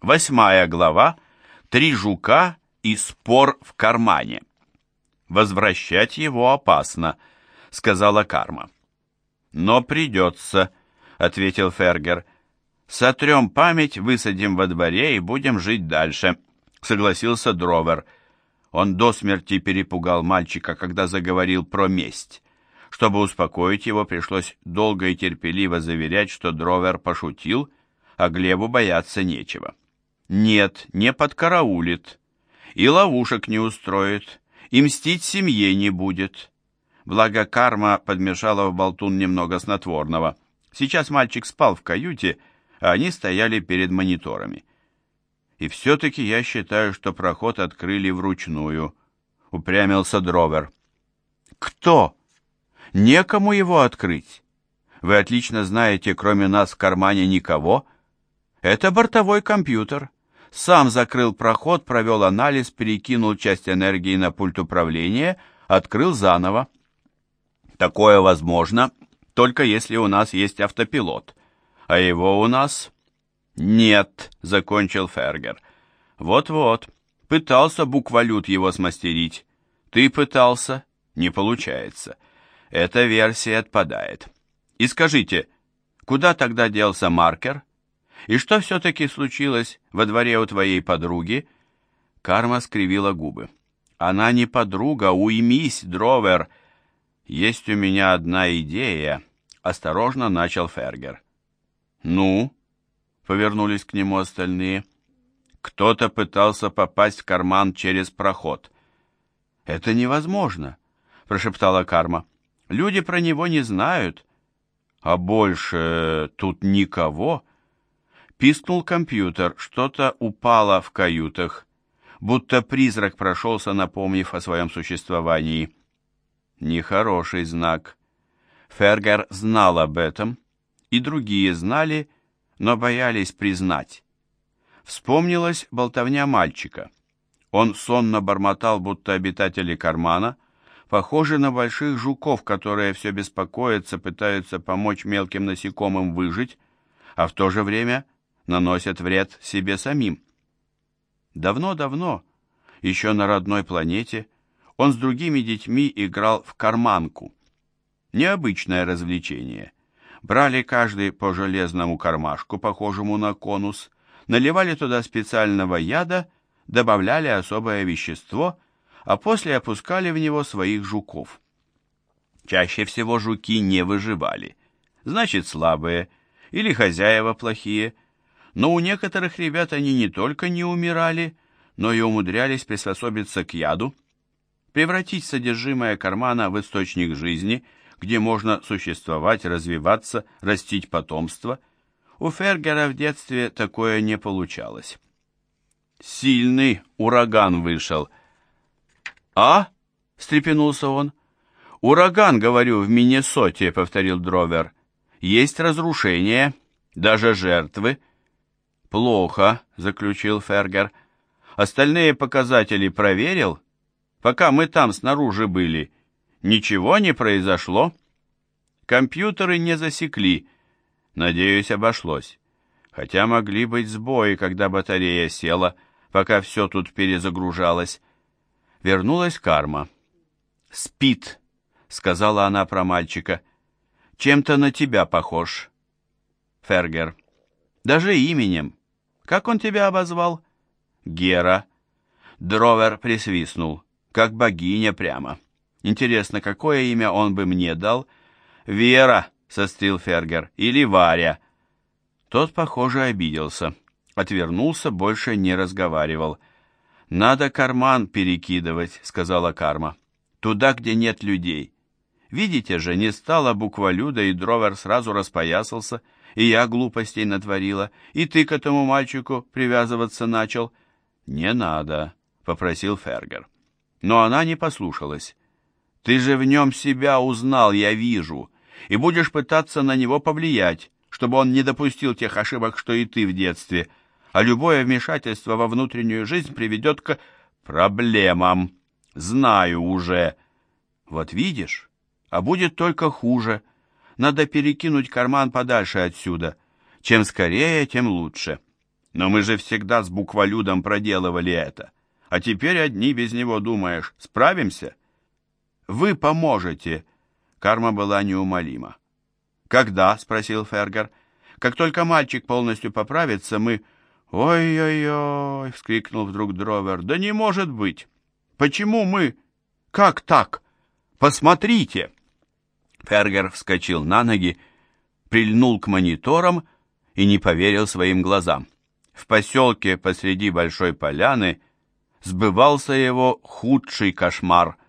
8 глава. 3 жука и спор в кармане. «Возвращать его опасно», — сказала Карма. «Но придется», — ответил Фергер. «Сотрем память, высадим во дворе и будем жить дальше», — согласился Дровер. Он до смерти перепугал мальчика, когда заговорил про месть. Чтобы успокоить его, пришлось долго и терпеливо заверять, что Дровер пошутил, а Глебу бояться нечего. Нет, не подкараулит, и ловушек не устроит, и мстить семье не будет. Благо Карма подмешала в болтун немного снотворного. Сейчас мальчик спал в каюте, а они стояли перед мониторами. «И все-таки я считаю, что проход открыли вручную», — упрямился Дровер. «Кто? Некому его открыть. Вы отлично знаете, кроме нас в кармане никого. Это бортовой компьютер. Сам закрыл проход, провел анализ, перекинул часть энергии на пульт управления, открыл заново. Такое возможно, только если у нас есть автопилот. А его у нас нет», — закончил Фергер. «Вот-вот, пытался буквалют его смастерить. Ты пытался? Не получается. Эта версия отпадает. И скажите, куда тогда делся маркер? И что все-таки случилось во дворе у твоей подруги?» Карма скривила губы. «Она не подруга, уймись, Дровер!» «Есть у меня одна идея», — осторожно начал Фергер. «Ну?» — повернулись к нему остальные. «Кто-то пытался попасть в карман через проход». «Это невозможно», — прошептала Карма. «Люди про него не знают». «А больше тут никого?» Пискнул компьютер, что-то упало в каютах, будто призрак прошелся, напомнив о своем существовании. Нехороший знак. Фергер знал об этом, и другие знали, но боялись признать. Вспомнилась болтовня мальчика. Он сонно бормотал, будто обитатели кармана похожи на больших жуков, которые все беспокоятся, пытаются помочь мелким насекомым выжить, а в то же время наносят вред себе самим. Давно-давно, еще на родной планете, он с другими детьми играл в карманку. Необычное развлечение. Брали каждый по железному кармашку, похожему на конус, наливали туда специального яда, добавляли особое вещество, а после опускали в него своих жуков. Чаще всего жуки не выживали. Значит, слабые или хозяева плохие. Но у некоторых ребят они не только не умирали, но и умудрялись приспособиться к яду, превратить содержимое кармана в источник жизни, где можно существовать, развиваться, растить потомство. У Фергера в детстве такое не получалось. Сильный ураган вышел. «А?» — встрепенулся он. «Ураган, говорю, в Миннесоте», — повторил Дровер. «Есть разрушения, даже жертвы». «Плохо», — заключил Фергер. «Остальные показатели проверил? Пока мы там снаружи были, ничего не произошло. Компьютеры не засекли. Надеюсь, обошлось. Хотя могли быть сбои, когда батарея села, пока все тут перезагружалось». Вернулась Карма. «Спит», — сказала она про мальчика. «Чем-то на тебя похож». Фергер. «Даже именем. Как он тебя обозвал?» «Гера». Дровер присвистнул. «Как богиня прямо. Интересно, какое имя он бы мне дал?» «Вера», — сострил Фергер, — «или Варя». Тот, похоже, обиделся. Отвернулся, больше не разговаривал. «Надо карман перекидывать», — сказала Карма. «Туда, где нет людей. Видите же, не стало буквалюда, и Дровер сразу распоясался, и я глупостей натворила, и ты к этому мальчику привязываться начал». «Не надо», — попросил Фергер. Но она не послушалась. «Ты же в нем себя узнал, я вижу, и будешь пытаться на него повлиять, чтобы он не допустил тех ошибок, что и ты в детстве. А любое вмешательство во внутреннюю жизнь приведет к проблемам. Знаю уже». «Вот видишь, а будет только хуже. Надо перекинуть карман подальше отсюда. Чем скорее, тем лучше». Но мы же всегда с букволюдом проделывали это. А теперь одни без него, думаешь, справимся? Вы поможете. Карма была неумолима. Когда? Спросил Фергер. Как только мальчик полностью поправится, мы... Ой-ой-ой, вскрикнул вдруг Дровер. Да не может быть. Почему мы? Как так? Посмотрите. Фергер вскочил на ноги, прильнул к мониторам и не поверил своим глазам. В поселке посреди большой поляны сбывался его худший кошмар.